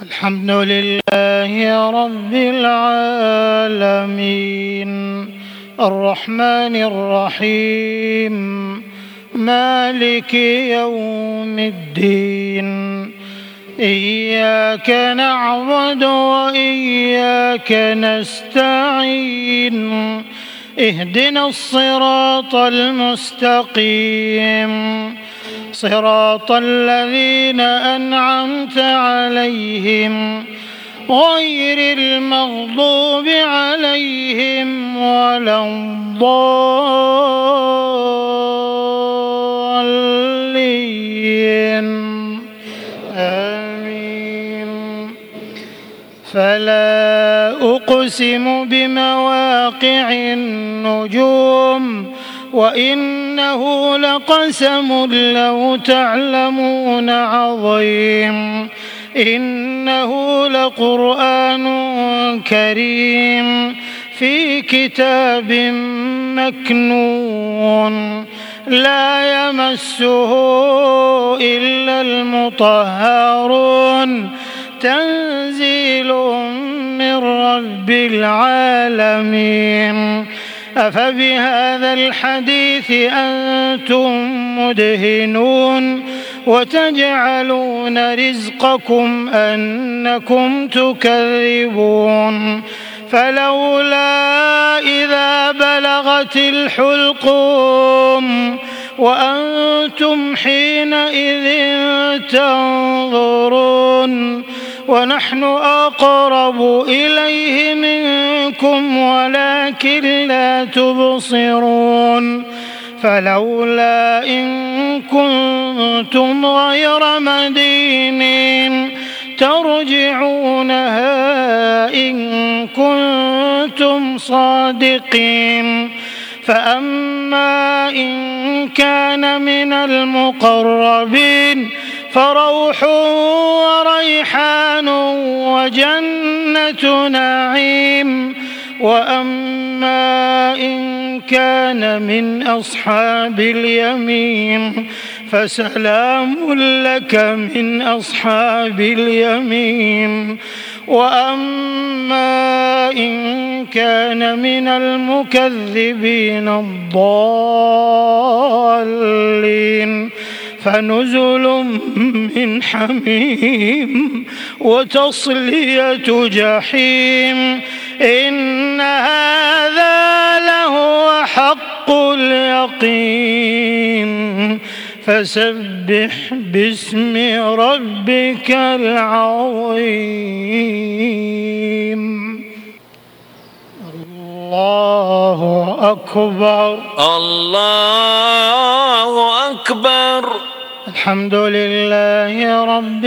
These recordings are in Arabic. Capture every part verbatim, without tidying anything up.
الحمد لله رب العالمين الرحمن الرحيم مالك يوم الدين إياك نعبد وإياك نستعين اهدنا الصراط المستقيم صراط الذين أنعمت عليهم غير المغضوب عليهم ولا الضالين آمين. فلا أقسم بمواقع النجوم وإنه لقسم لو تعلمون عظيم إنه لقرآن كريم في كتاب مكنون لا يمسه إلا المطهرون تنزيل من رب العالمين. أفبهذا الحديث أنتم مدهنون وتجعلون رزقكم أنكم تكذبون فلولا إذا بلغت الحلقوم وأنتم حينئذ تنظرون ونحن أقرب إليه منكم ولكن لا تبصرون فلولا إن كنتم غير مدينين ترجعونها إن كنتم صادقين فأما إن كان من المقربين فروح وريحان وجنة نعيم وأما إن كان من أصحاب اليمين فسلام لك من أصحاب اليمين وأما إن كان من المكذبين الضالين فنزل من حميم وتصلية جحيم إن هذا لهو حق اليقين فسبح باسم ربك العظيم. الله أكبر الله أكبر. الحمد لله رب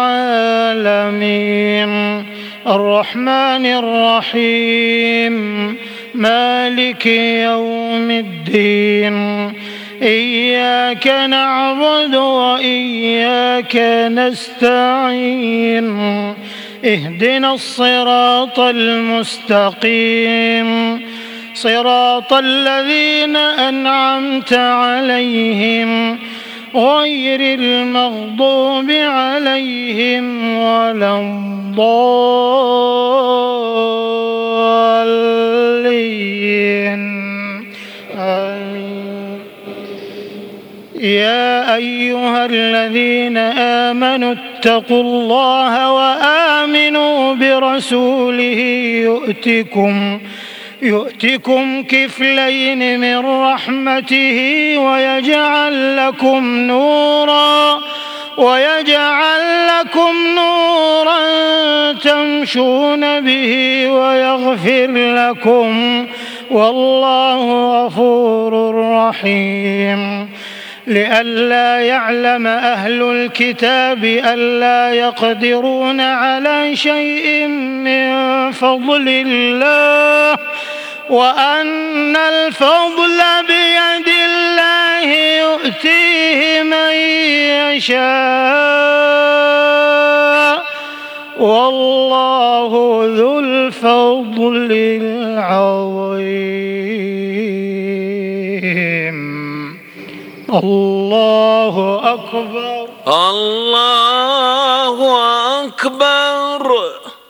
العالمين الرحمن الرحيم مالك يوم الدين إياك نعبد وإياك نستعين اهدنا الصراط المستقيم صراط الذين أنعمت عليهم غير المغضوب عليهم ولا الضالين آمين. يا أيها الذين آمنوا اتقوا الله وآمنوا برسوله يؤتكم يؤتكم كفلين من رحمته ويجعل لكم نورا ويجعل لكم نورا تمشون به ويغفر لكم والله غفور رحيم. لئلا يعلم أهل الكتاب ألا يقدرون على شيء من فضل الله وأن الفضل بيد الله يؤتيه من يشاء والله ذو الفضل العظيم. الله أكبر الله أكبر. أكبر.